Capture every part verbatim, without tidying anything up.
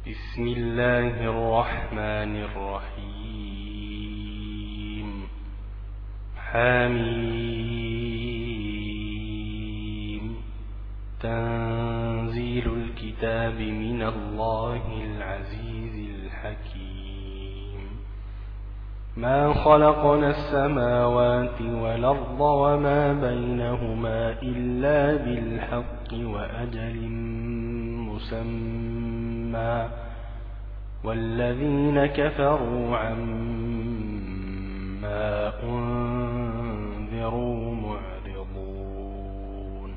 بسم الله الرحمن الرحيم. حميم. تنزيل الكتاب من الله العزيز الحكيم. ما خلقنا السماوات والأرض وما بينهما إلا بالحق وأجل مسمى، والذين كفروا عما أنذروا معرضون.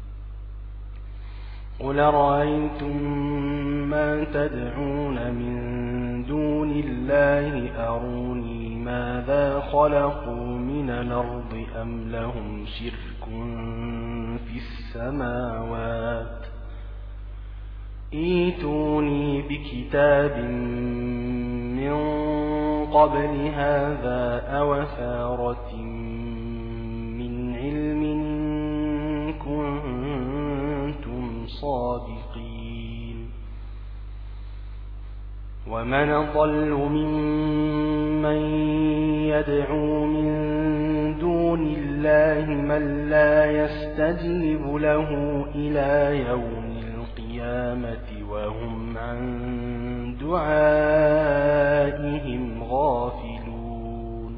قل رأيتم ما تدعون من دون الله أروني ماذا خلقوا من الأرض أم لهم شرك في السماوات، ائتوني بكتاب من قبل هذا أو أثارة من علم إن كنتم صادقين. ومن أضل ممن يدعو من دون الله من لا يستجيب له إلى يوم القيامة وهم عن دعائهم غافلون.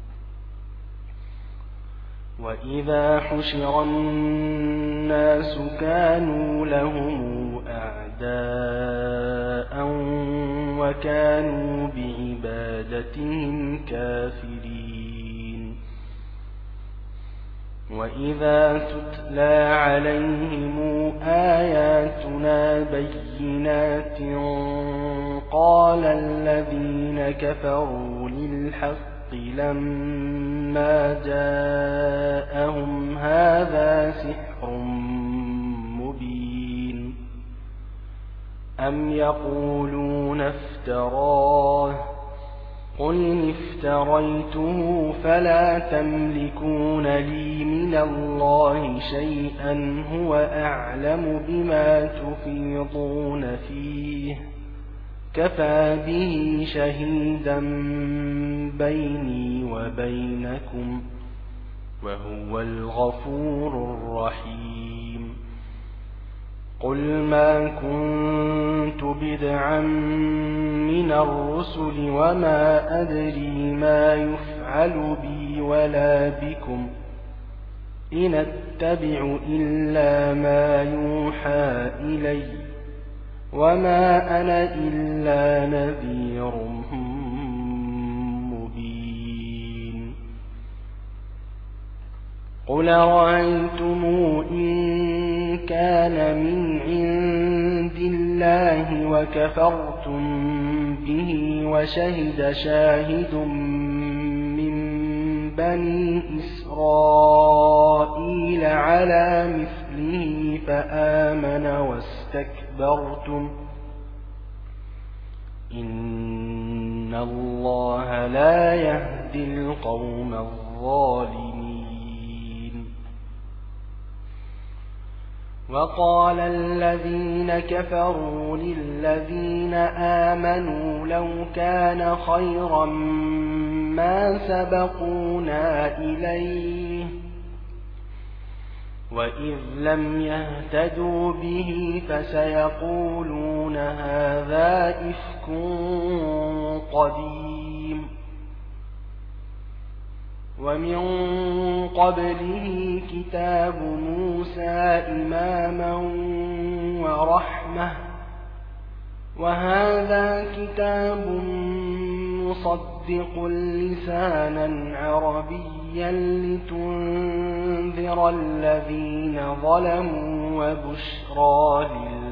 وإذا حشر الناس كانوا لهم أعداء وكانوا بعبادتهم كافرين. وإذا تتلى عليهم آياتنا بينات قال الذين كفروا للحق لما جاءهم هذا سحر مبين، أم يقولون افتراه، قل إن افتريته فلا تملكون لي من الله شيئا هو أعلم بما تفيضون فيه، كفى به شهيدا بيني وبينكم وهو الغفور الرحيم. قل ما كنت بدعا من الرسل وما أدري ما يفعل بي ولا بكم، إن أتبع إلا ما يوحى إلي وما أنا إلا نذير مبين. قل رأيتم إن كان من عند الله وكفرتم به وشهد شاهد من بني إسرائيل على مثله فآمن واستكبرتم، إن الله لا يهدي القوم الظالمين. وقال الذين كفروا للذين آمنوا لو كان خيرا ما سبقونا إليه، وإذ لم يهتدوا به فسيقولون هذا إفك قديم. ومن قبله كتاب موسى إماما ورحمة، وهذا كتاب مصدق لسانا عربيا لتنذر الذين ظلموا وبشرى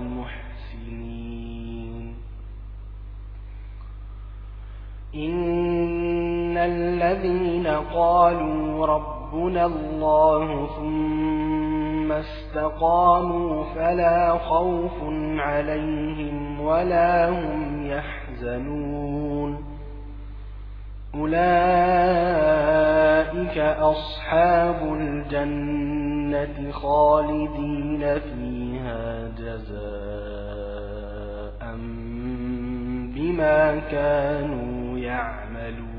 للمحسنين. إن الذين قالوا ربنا الله ثم استقاموا فلا خوف عليهم ولا هم يحزنون، أولئك أصحاب الجنة خالدين فيها جزاء بما كانوا يعملون.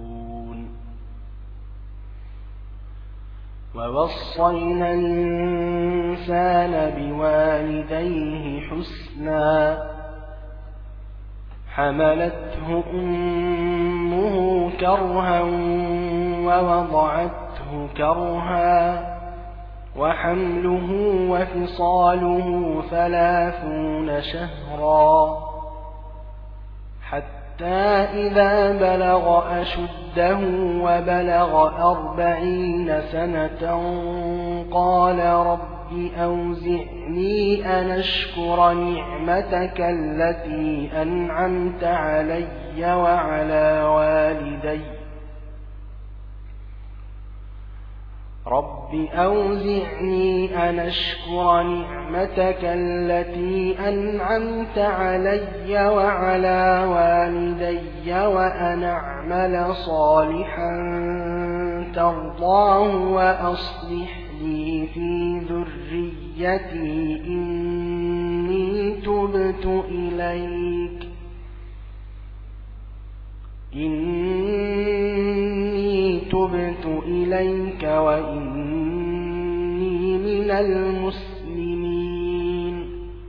ووصينا الإنسان بوالديه حسنا حملته أمه كرها ووضعته كرها وحمله وفصاله ثلاثون شهرا حتى إذا بلغ أشده وبلغ أربعين سنة قال رب أوزعني أن أشكر نعمتك التي أنعمت علي وعلى والدي رب أوزعني أن أشكر نعمتك التي أنعمت علي وعلى والدي وأن أعمل صالحا ترضاه وأصلح لي في ذريتي إني تبت إليك إني تبت إليك وإني من المسلمين.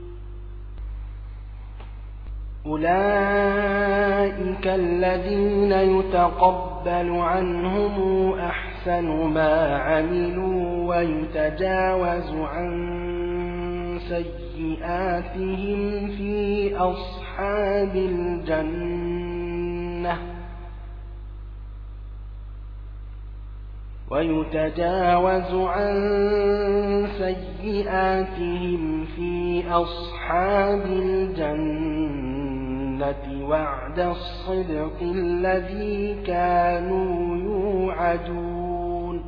أولئك الذين يتقبل عنهم أحسن ما عملوا ويتجاوز عن سيئاتهم في أصحاب الجنة ويتجاوز عن سيئاتهم في أصحاب الجنة وعد الصدق الذي كانوا يوعدون.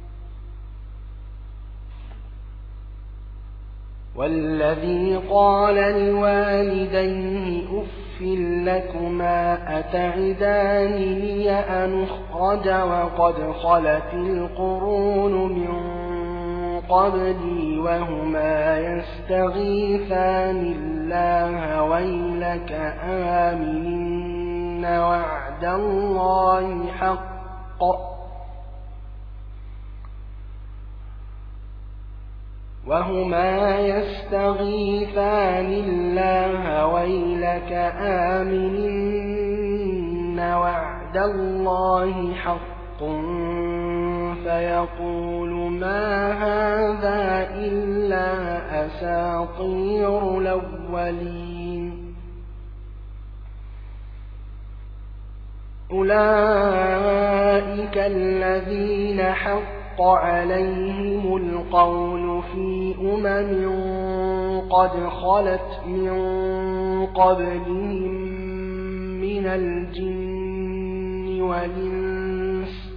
والذي قال لوالديه أف لكما أتعدانني أن أخرج وقد خلت القرون من قبلي وهما يستغيثان الله ويلك آمن وعد الله حق وهما يستغيثان الله ويلك آمن وعد الله حق فيقول ما هذا إلا أساطير الأولين. أولئك الذين حق عليهم القول في أمم قد خلت من قبلهم من الجن والإنس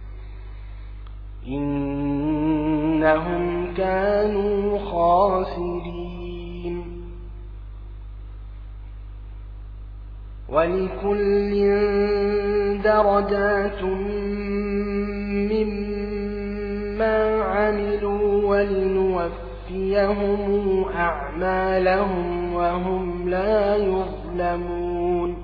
إنهم كانوا خاسرين. ولكل درجات مما عملوا ولنوفيهم أعمالهم وهم لا يظلمون.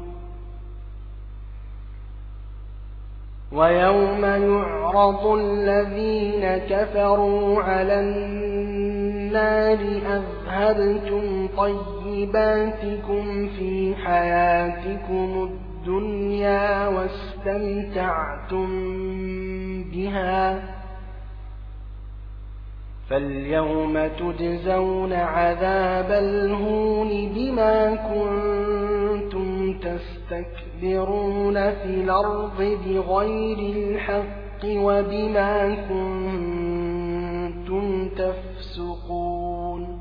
ويوم يعرض الذين كفروا على النار أذهبتم طيباتكم في حياتكم الدنيا واستمتعتم بها فاليوم تجزون عذاب الهون بما كنتم تستكبرون في الأرض بغير الحق وبما كنتم تفسقون.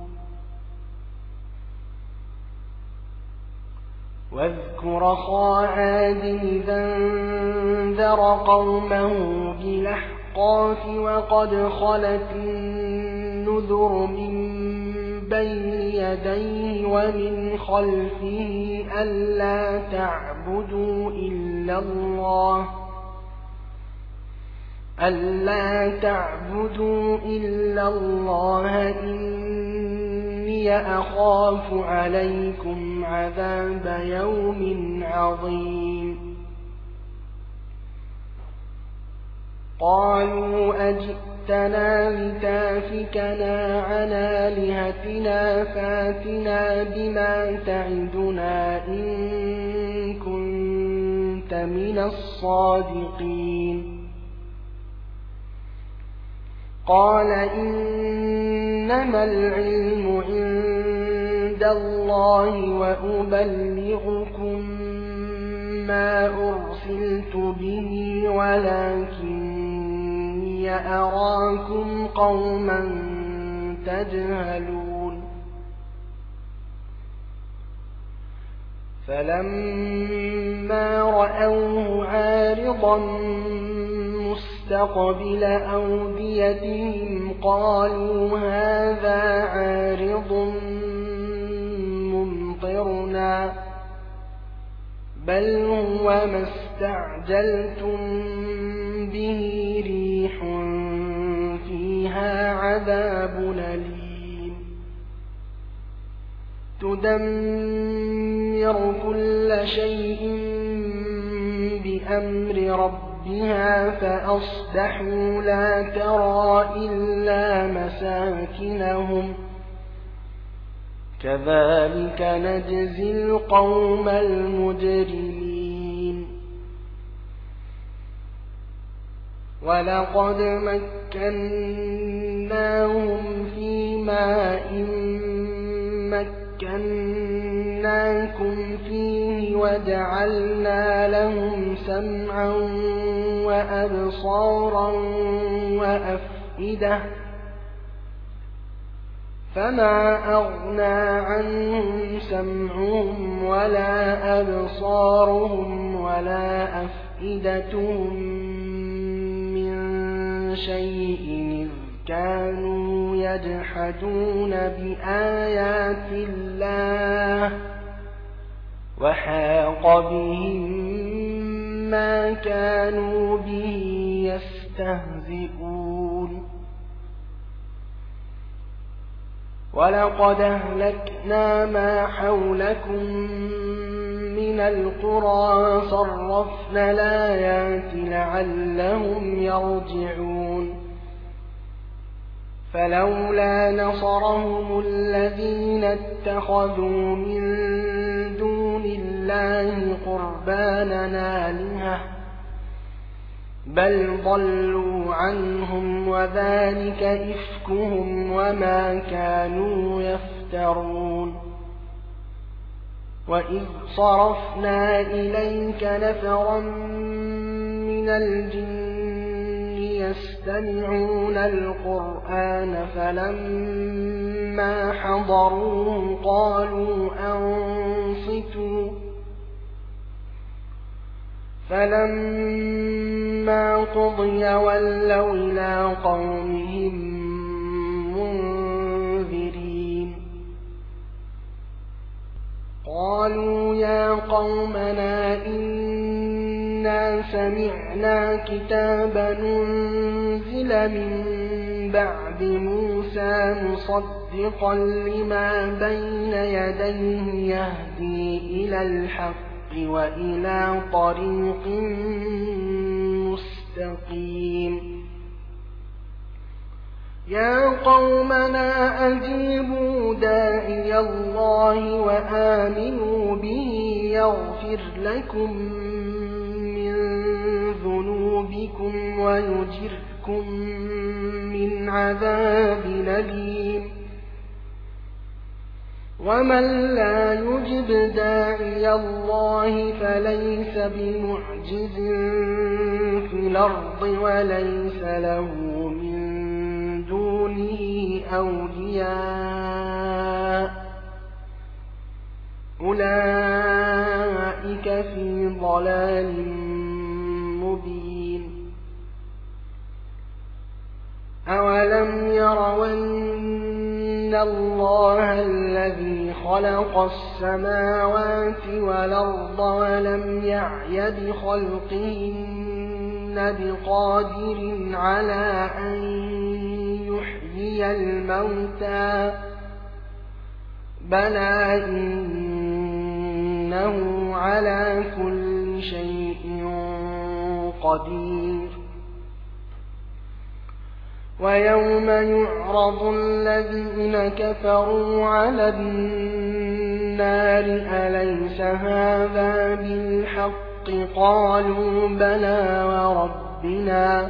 واذكر أخا عاد إذا انذر قومه بالأحقاف وقد خلت النذر من بين يديه ومن خلفه ألا تعبدوا إلا الله ألا تعبدوا إلا الله إني إني أخاف عليكم عذاب يوم عظيم قالوا أجئتنا لتافكنا عن آلهتنا فاتنا بما تعدنا إن كنت من الصادقين قال إنما العلم عند الله وأبلغكم ما أرسلت به ولكني أراكم قوما تجهلون فلما رأوه عارضا مستقبل أوديتهم قالوا هذا عارض ممطرنا بل هو ما استعجلتم به ريح فيها عذاب أليم تدمر كل شيء بأمر ربها فأصبحوا لا ترى إلا مساكنهم كذلك نجزي القوم المجرمين ولقد مكناهم في ماء مكناكم فيه وجعلنا لهم سمعا وأبصارا وأفئدة فما أغنى عنهم سمعهم ولا أبصارهم ولا أفئدتهم من شيء إذ كانوا يجحدون بآيات الله وحاق بهم ما كانوا به يستهزئون ولقد أهلكنا ما حولكم من القرى صرفنا الآيات لعلهم يرجعون فلولا نصرهم الذين اتخذوا من دون الله قربانا آلهة بل ضلوا عنهم وذلك إفكهم وما كانوا يفترون وإذ صرفنا إليك نفرا من الجن يستمعون القرآن فلما حضروه قالوا أنصتوا فلما قضي ولوا إلى قومهم منذرين قالوا يا قومنا إنا سمعنا كتابا أنزل من بعد موسى مصدقا لما بين يديه يهدي إلى الحق وإلى طريق مستقيم يا قومنا أجيبوا داعي الله وآمنوا به يغفر لكم من ذنوبكم ويجركم من عذاب أليم ومن لا يجب داعي الله فليس بمعجز في الأرض وليس له من دونه أولياء أولئك في ضلال مبين أولم يروا أن الله الذي خلق السماوات والأرض ولم يعي بخلقهن بقادر على أن يحيي الموتى بلى إنه على كل شيء قدير ويوم يعرض الذين كفروا على النار أليس هذا بالحق قالوا بلى وربنا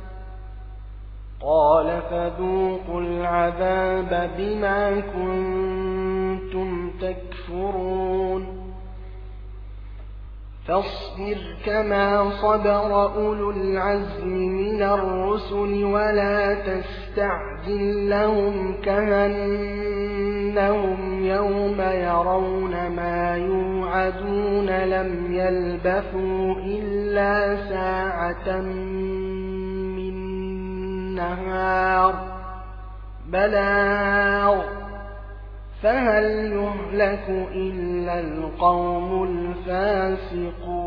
قال فذوقوا العذاب بما كنتم تكفرون فاصبر كما صبر أولو العزم من الرسل ولا تستعجل لهم كأنهم يوم يرون ما يوعدون لم يلبثوا إلا ساعة من نهار بلاغ فهل يهلك إلا القوم الفاسقون